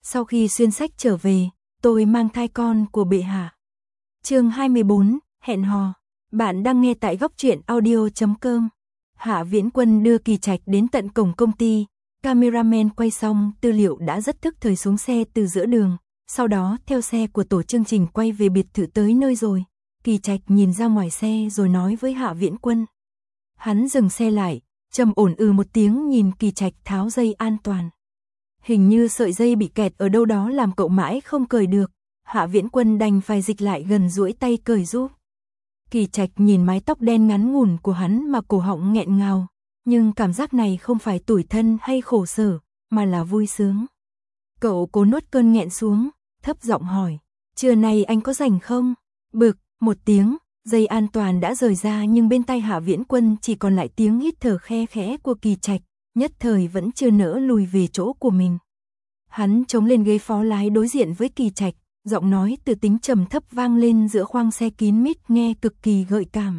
Sau khi xuyên sách trở về, tôi mang thai con của bệ hạ. Chương 24, hẹn hò. Bạn đang nghe tại góc truyện audio.com. Hạ Viễn Quân đưa Kỳ Trạch đến tận cổng công ty, cameraman quay xong tư liệu đã rất thức thời xuống xe từ giữa đường, sau đó theo xe của tổ chương trình quay về biệt thự tới nơi rồi. Kỳ Trạch nhìn ra ngoài xe rồi nói với Hạ Viễn Quân. Hắn dừng xe lại, trầm ổn một tiếng nhìn Kỳ Trạch tháo dây an toàn. Hình như sợi dây bị kẹt ở đâu đó làm cậu mãi không cởi được. Hạ Viễn Quân đành phải dịch lại gần duỗi tay cởi giúp. Kỳ Trạch nhìn mái tóc đen ngắn ngủn của hắn mà cổ họng nghẹn ngào, nhưng cảm giác này không phải tủi thân hay khổ sở, mà là vui sướng. Cậu cố nuốt cơn nghẹn xuống, thấp giọng hỏi, trưa nay anh có rảnh không? Bực, một tiếng, dây an toàn đã rời ra nhưng bên tai Hạ Viễn Quân chỉ còn lại tiếng hít thở khe khẽ của Kỳ Trạch, nhất thời vẫn chưa nỡ lùi về chỗ của mình. Hắn chống lên ghế phó lái đối diện với Kỳ Trạch, giọng nói từ tính trầm thấp vang lên giữa khoang xe kín mít nghe cực kỳ gợi cảm.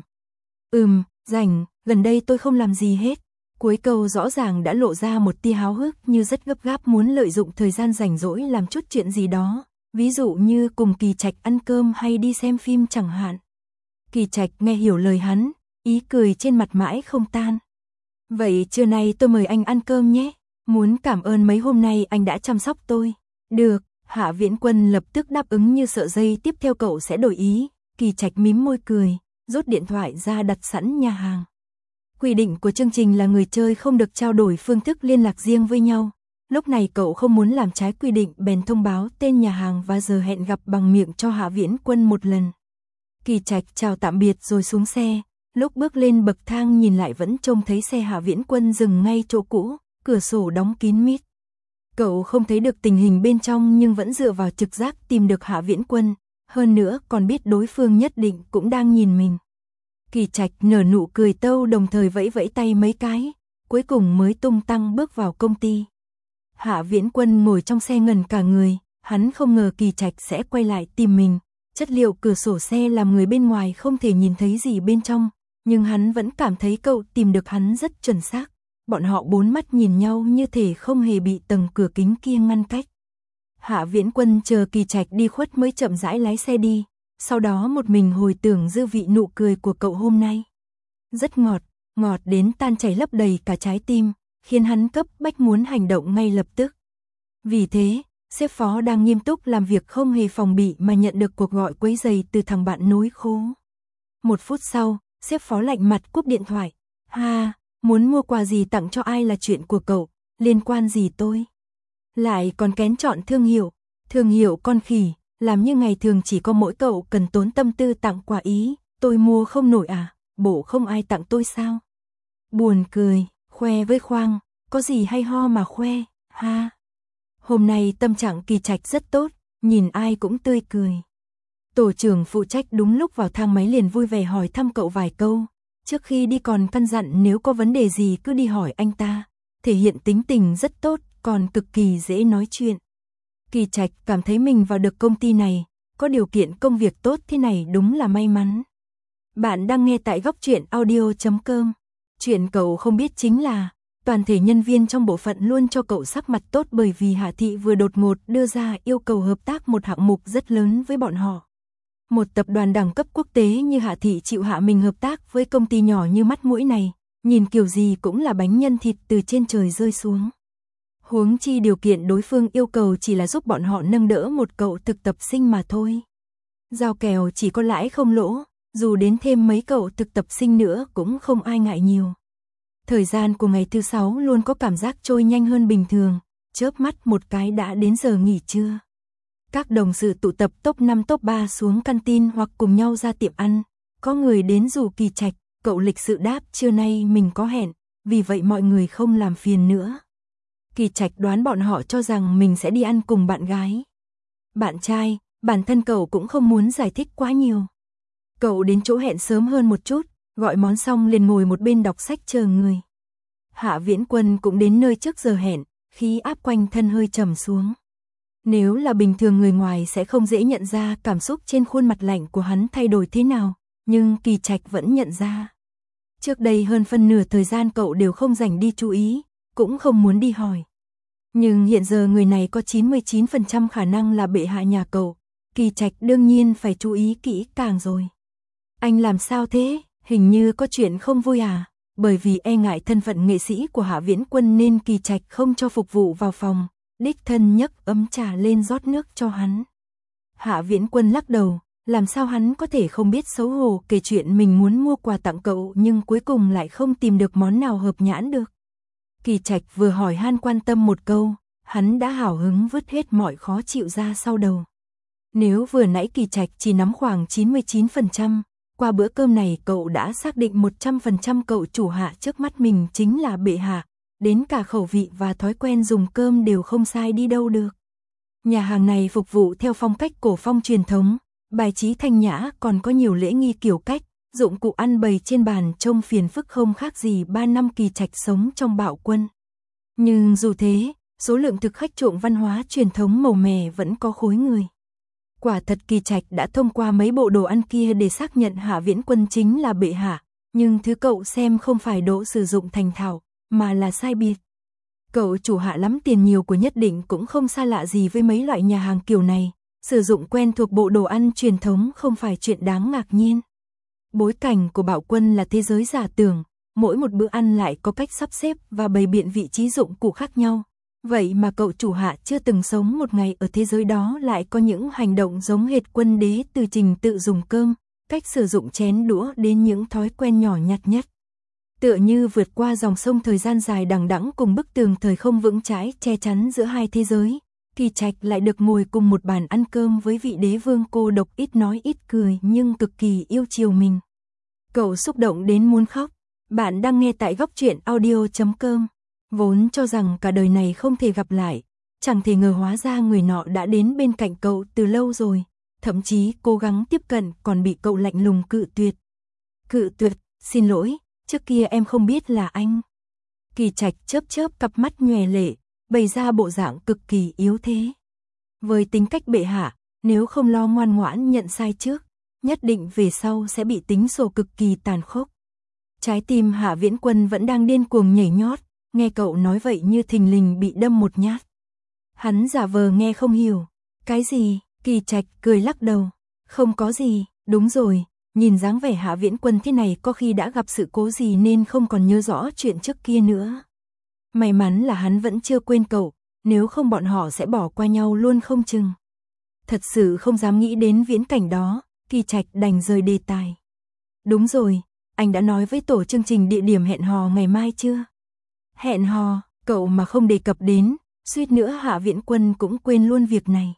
Rảnh, gần đây tôi không làm gì hết. Cuối câu rõ ràng đã lộ ra một tia háo hức như rất gấp gáp muốn lợi dụng thời gian rảnh rỗi làm chút chuyện gì đó, ví dụ như cùng Kỳ Trạch ăn cơm hay đi xem phim chẳng hạn. Kỳ Trạch nghe hiểu lời hắn, ý cười trên mặt mãi không tan. Vậy trưa nay tôi mời anh ăn cơm nhé, muốn cảm ơn mấy hôm nay anh đã chăm sóc tôi. Được. Hạ Viễn Quân lập tức đáp ứng như sợ giây tiếp theo cậu sẽ đổi ý. Kỳ Trạch mím môi cười, rút điện thoại ra đặt sẵn nhà hàng. Quy định của chương trình là người chơi không được trao đổi phương thức liên lạc riêng với nhau. Lúc này cậu không muốn làm trái quy định bèn thông báo tên nhà hàng và giờ hẹn gặp bằng miệng cho Hạ Viễn Quân một lần. Kỳ Trạch chào tạm biệt rồi xuống xe, lúc bước lên bậc thang nhìn lại vẫn trông thấy xe Hạ Viễn Quân dừng ngay chỗ cũ, cửa sổ đóng kín mít. Cậu không thấy được tình hình bên trong nhưng vẫn dựa vào trực giác tìm được Hạ Viễn Quân, hơn nữa còn biết đối phương nhất định cũng đang nhìn mình. Kỳ Trạch nở nụ cười tâu đồng thời vẫy vẫy tay mấy cái, cuối cùng mới tung tăng bước vào công ty. Hạ Viễn Quân ngồi trong xe ngẩn cả người, hắn không ngờ Kỳ Trạch sẽ quay lại tìm mình. Chất liệu cửa sổ xe làm người bên ngoài không thể nhìn thấy gì bên trong, nhưng hắn vẫn cảm thấy cậu tìm được hắn rất chuẩn xác. Bọn họ bốn mắt nhìn nhau như thể không hề bị tầng cửa kính kia ngăn cách. Hạ Viễn Quân chờ Kỳ Trạch đi khuất mới chậm rãi lái xe đi, sau đó một mình hồi tưởng dư vị nụ cười của cậu hôm nay. Rất ngọt, ngọt đến tan chảy lấp đầy cả trái tim, khiến hắn cấp bách muốn hành động ngay lập tức. Vì thế, sếp phó đang nghiêm túc làm việc không hề phòng bị mà nhận được cuộc gọi quấy rầy từ thằng bạn nối khố. 1 phút sau, sếp phó lạnh mặt cúp điện thoại. Muốn mua quà gì tặng cho ai là chuyện của cậu, liên quan gì tôi. Lại còn kén chọn thương hiệu con khỉ, làm như ngày thường chỉ có mỗi cậu cần tốn tâm tư tặng quà ý, tôi mua không nổi à, bộ không ai tặng tôi sao. Buồn cười, khoe với khoang, có gì hay ho mà khoe, ha. Hôm nay tâm trạng Kỳ Trạch rất tốt, nhìn ai cũng tươi cười. Tổ trưởng phụ trách đúng lúc vào thang máy liền vui vẻ hỏi thăm cậu vài câu. Trước khi đi còn căn dặn nếu có vấn đề gì cứ đi hỏi anh ta, thể hiện tính tình rất tốt, còn cực kỳ dễ nói chuyện. Kỳ Trạch cảm thấy mình vào được công ty này, có điều kiện công việc tốt thế này đúng là may mắn. Bạn đang nghe tại góc truyện audio.com. Chuyện cậu không biết chính là, toàn thể nhân viên trong bộ phận luôn cho cậu sắc mặt tốt bởi vì Hạ Thị vừa đột ngột đưa ra yêu cầu hợp tác một hạng mục rất lớn với bọn họ. Một tập đoàn đẳng cấp quốc tế như Hạ Thị chịu hạ mình hợp tác với công ty nhỏ như mắt mũi này, nhìn kiểu gì cũng là bánh nhân thịt từ trên trời rơi xuống. Huống chi điều kiện đối phương yêu cầu chỉ là giúp bọn họ nâng đỡ một cậu thực tập sinh mà thôi. Giao kèo chỉ có lãi không lỗ, dù đến thêm mấy cậu thực tập sinh nữa cũng không ai ngại nhiều. Thời gian của ngày thứ 6 luôn có cảm giác trôi nhanh hơn bình thường, chớp mắt một cái đã đến giờ nghỉ trưa. Các đồng sự tụ tập top 5 top 3 xuống canteen hoặc cùng nhau ra tiệm ăn. Có người đến rủ Kỳ Trạch, cậu lịch sự đáp trưa nay mình có hẹn, vì vậy mọi người không làm phiền nữa. Kỳ Trạch đoán bọn họ cho rằng mình sẽ đi ăn cùng bạn gái. Bạn trai, bản thân cậu cũng không muốn giải thích quá nhiều. Cậu đến chỗ hẹn sớm hơn một chút, gọi món xong liền ngồi một bên đọc sách chờ người. Hạ Viễn Quân cũng đến nơi trước giờ hẹn, khí áp quanh thân hơi trầm xuống. Nếu là bình thường người ngoài sẽ không dễ nhận ra cảm xúc trên khuôn mặt lạnh của hắn thay đổi thế nào, nhưng Kỳ Trạch vẫn nhận ra. Trước đây hơn phân nửa thời gian cậu đều không dành đi chú ý, cũng không muốn đi hỏi. Nhưng hiện giờ người này có 99% khả năng là bệ hạ nhà cậu, Kỳ Trạch đương nhiên phải chú ý kỹ càng rồi. Anh làm sao thế, hình như có chuyện không vui à? Bởi vì e ngại thân phận nghệ sĩ của Hạ Viễn Quân nên Kỳ Trạch không cho phục vụ vào phòng, đích thân nhấc ấm trà lên rót nước cho hắn. Hạ Viễn Quân lắc đầu, làm sao hắn có thể không biết xấu hổ kể chuyện mình muốn mua quà tặng cậu nhưng cuối cùng lại không tìm được món nào hợp nhãn được. Kỳ Trạch vừa hỏi han quan tâm một câu, hắn đã hào hứng vứt hết mọi khó chịu ra sau đầu. Nếu vừa nãy Kỳ Trạch chỉ nắm khoảng 99%, qua bữa cơm này cậu đã xác định 100% cậu chủ hạ trước mắt mình chính là bệ hạ, đến cả khẩu vị và thói quen dùng cơm đều không sai đi đâu được. Nhà hàng này phục vụ theo phong cách cổ phong truyền thống, bài trí thanh nhã còn có nhiều lễ nghi kiểu cách, dụng cụ ăn bày trên bàn trông phiền phức không khác gì 3 năm Kỳ Trạch sống trong bạo quân. Nhưng dù thế, số lượng thực khách chuộng văn hóa truyền thống màu mè vẫn có khối người. Quả thật Kỳ Trạch đã thông qua mấy bộ đồ ăn kia để xác nhận Hạ Viễn Quân chính là bệ hạ, nhưng thứ cậu xem không phải độ sử dụng thành thạo, mà là sai biệt. Cậu chủ hạ lắm tiền nhiều của nhất định cũng không xa lạ gì với mấy loại nhà hàng kiểu này, sử dụng quen thuộc bộ đồ ăn truyền thống không phải chuyện đáng ngạc nhiên. Bối cảnh của bạo quân là thế giới giả tưởng, mỗi một bữa ăn lại có cách sắp xếp và bày biện vị trí dụng cụ khác nhau. Vậy mà cậu chủ hạ chưa từng sống một ngày ở thế giới đó lại có những hành động giống hệt quân đế, từ trình tự dùng cơm, cách sử dụng chén đũa đến những thói quen nhỏ nhặt nhất. Tựa như vượt qua dòng sông thời gian dài đằng đẵng cùng bức tường thời không vững chãi che chắn giữa hai thế giới, Kỳ Trạch lại được ngồi cùng một bàn ăn cơm với vị đế vương cô độc ít nói ít cười nhưng cực kỳ yêu chiều mình. Cậu xúc động đến muốn khóc. Bạn đang nghe tại Góc Truyện Audio.com. Vốn cho rằng cả đời này không thể gặp lại, chẳng thể ngờ hóa ra người nọ đã đến bên cạnh cậu từ lâu rồi, thậm chí cố gắng tiếp cận còn bị cậu lạnh lùng cự tuyệt. Cự tuyệt, xin lỗi, trước kia em không biết là anh. Kỳ Trạch chớp chớp cặp mắt nhòe lệ, bày ra bộ dạng cực kỳ yếu thế. Với tính cách bệ hạ, nếu không lo ngoan ngoãn nhận sai trước, nhất định về sau sẽ bị tính sổ cực kỳ tàn khốc. Trái tim Hạ Viễn Quân vẫn đang điên cuồng nhảy nhót, nghe cậu nói vậy như thình lình bị đâm một nhát. Hắn giả vờ nghe không hiểu. Cái gì? Kỳ Trạch cười lắc đầu. Không có gì, đúng rồi, nhìn dáng vẻ Hạ Viễn Quân thế này có khi đã gặp sự cố gì nên không còn nhớ rõ chuyện trước kia nữa. May mắn là hắn vẫn chưa quên cậu, nếu không bọn họ sẽ bỏ qua nhau luôn không chừng. Thật sự không dám nghĩ đến viễn cảnh đó, Kỳ Trạch đành rời đề tài. Đúng rồi, anh đã nói với tổ chương trình địa điểm hẹn hò ngày mai chưa? Hẹn hò, cậu mà không đề cập đến, suýt nữa Hạ Viễn Quân cũng quên luôn việc này.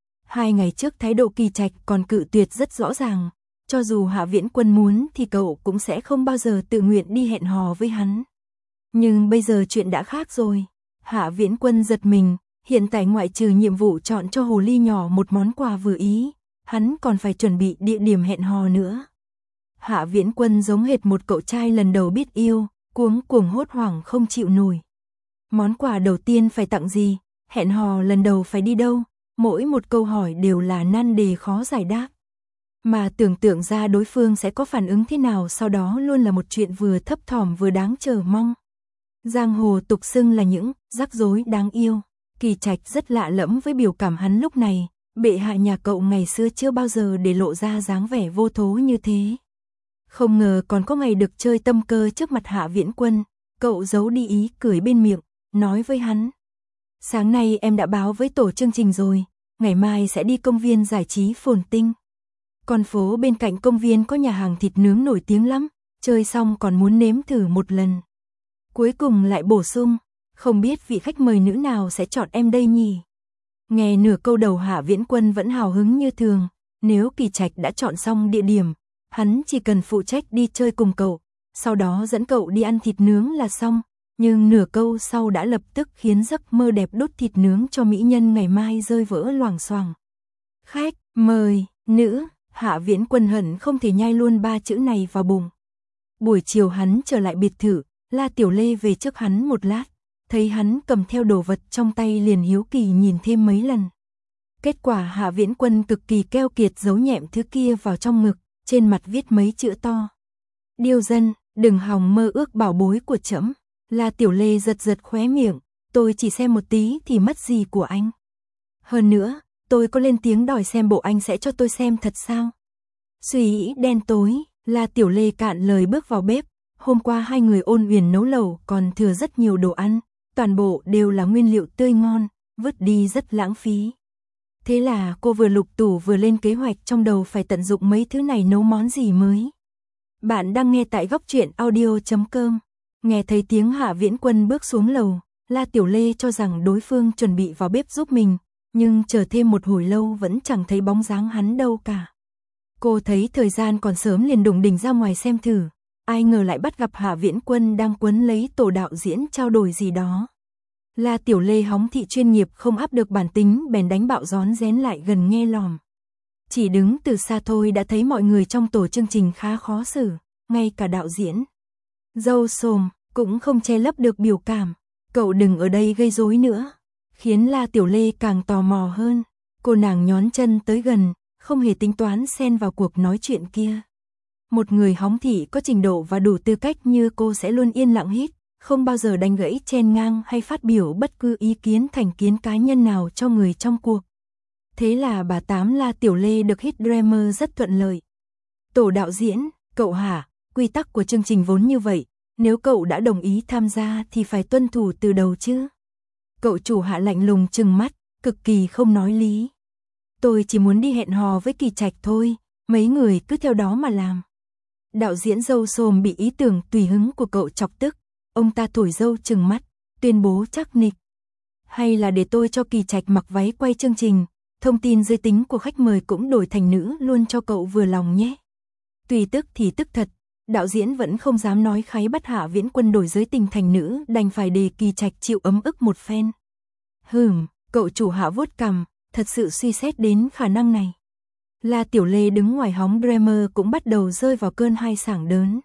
2 ngày trước thái độ Kỳ Trạch còn cự tuyệt rất rõ ràng, cho dù Hạ Viễn Quân muốn thì cậu cũng sẽ không bao giờ tự nguyện đi hẹn hò với hắn. Nhưng bây giờ chuyện đã khác rồi. Hạ Viễn Quân giật mình, hiện tại ngoại trừ nhiệm vụ chọn cho hồ ly nhỏ một món quà vừa ý, hắn còn phải chuẩn bị địa điểm hẹn hò nữa. Hạ Viễn Quân giống hệt một cậu trai lần đầu biết yêu, cuống cuồng hốt hoảng không chịu nổi. Món quà đầu tiên phải tặng gì, hẹn hò lần đầu phải đi đâu, mỗi một câu hỏi đều là nan đề khó giải đáp. Mà tưởng tượng ra đối phương sẽ có phản ứng thế nào sau đó luôn là một chuyện vừa thấp thỏm vừa đáng chờ mong. Giang hồ tục xưng là những rắc rối đáng yêu. Kỳ Trạch rất lạ lẫm với biểu cảm hắn lúc này, bệ hạ nhà cậu ngày xưa chưa bao giờ để lộ ra dáng vẻ vô thố như thế. Không ngờ còn có ngày được chơi tâm cơ trước mặt Hạ Viễn Quân, cậu giấu đi ý cười bên miệng, nói với hắn. Sáng nay em đã báo với tổ chương trình rồi, ngày mai sẽ đi công viên giải trí Phồn Tinh. Con phố bên cạnh công viên có nhà hàng thịt nướng nổi tiếng lắm, chơi xong còn muốn nếm thử một lần. Cuối cùng lại bổ sung, không biết vị khách mời nữ nào sẽ chọn em đây nhỉ? Nghe nửa câu đầu Hạ Viễn Quân vẫn hào hứng như thường, nếu Kỳ Trạch đã chọn xong địa điểm, hắn chỉ cần phụ trách đi chơi cùng cậu, sau đó dẫn cậu đi ăn thịt nướng là xong, nhưng nửa câu sau đã lập tức khiến giấc mơ đẹp đốt thịt nướng cho mỹ nhân ngày mai rơi vỡ loảng xoảng. Khách mời nữ, Hạ Viễn Quân hận không thể nhai luôn 3 chữ này vào bụng. Buổi chiều hắn trở lại biệt thự, La Tiểu Lê về trước hắn một lát, thấy hắn cầm theo đồ vật trong tay liền hiếu kỳ nhìn thêm mấy lần. Kết quả Hạ Viễn Quân cực kỳ keo kiệt giấu nhẹm thứ kia vào trong ngực, trên mặt viết mấy chữ to. Điêu dân, đừng hòng mơ ước bảo bối của trẫm. La Tiểu Lê giật giật khóe miệng, tôi chỉ xem một tí thì mất gì của anh. Hơn nữa, tôi có lên tiếng đòi xem bộ anh sẽ cho tôi xem thật sao? Suy nghĩ đen tối, La Tiểu Lê cạn lời bước vào bếp. Hôm qua hai người ôn uyển nấu lẩu còn thừa rất nhiều đồ ăn, toàn bộ đều là nguyên liệu tươi ngon, vứt đi rất lãng phí. Thế là cô vừa lục tủ vừa lên kế hoạch trong đầu phải tận dụng mấy thứ này nấu món gì mới. Bạn đang nghe tại góc truyện audio.com. Nghe thấy tiếng Hạ Viễn Quân bước xuống lầu, La Tiểu Lê cho rằng đối phương chuẩn bị vào bếp giúp mình, nhưng chờ thêm một hồi lâu vẫn chẳng thấy bóng dáng hắn đâu cả. Cô thấy thời gian còn sớm liền đùng đỉnh ra ngoài xem thử, ai ngờ lại bắt gặp Hạ Viễn Quân đang quấn lấy tổ đạo diễn trao đổi gì đó. La Tiểu Lê hóng thị chuyên nghiệp không áp được bản tính bèn đánh bạo rón rén lại gần nghe lòm. Chỉ đứng từ xa thôi đã thấy mọi người trong tổ chương trình khá khó xử, ngay cả đạo diễn Dâu Sồm cũng không che lấp được biểu cảm. Cậu đừng ở đây gây rối nữa, khiến La Tiểu Lê càng tò mò hơn. Cô nàng nhón chân tới gần, không hề tính toán xen vào cuộc nói chuyện kia. Một người hóng thị có trình độ và đủ tư cách như cô sẽ luôn yên lặng hít, không bao giờ đánh gãy chen ngang hay phát biểu bất cứ ý kiến thành kiến cá nhân nào cho người trong cuộc. Thế là bà Tám La Tiểu Lê được hit Dreamer rất thuận lợi. Tổ đạo diễn, cậu hả, quy tắc của chương trình vốn như vậy, nếu cậu đã đồng ý tham gia thì phải tuân thủ từ đầu chứ. Cậu chủ Hạ lạnh lùng trừng mắt, cực kỳ không nói lý. Tôi chỉ muốn đi hẹn hò với Kỳ Trạch thôi, mấy người cứ theo đó mà làm. Đạo diễn Dâu Sồm bị ý tưởng tùy hứng của cậu chọc tức, ông ta thổi dâu trừng mắt, tuyên bố chắc nịch. Hay là để tôi cho Kỳ Trạch mặc váy quay chương trình, thông tin giới tính của khách mời cũng đổi thành nữ luôn cho cậu vừa lòng nhé. Tùy tức thì tức thật, đạo diễn vẫn không dám nói kháy bắt Hạ Viễn Quân đổi giới tình thành nữ, đành phải để Kỳ Trạch chịu ấm ức một phen. Cậu chủ Hạ vuốt cằm, thật sự suy xét đến khả năng này. La Tiểu Lê đứng ngoài hóng Dreamer cũng bắt đầu rơi vào cơn hai sảng đớn.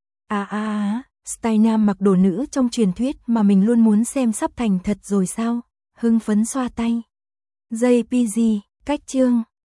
Style nam mặc đồ nữ trong truyền thuyết mà mình luôn muốn xem sắp thành thật rồi sao? Hưng phấn xoa tay. JPG, cách chương.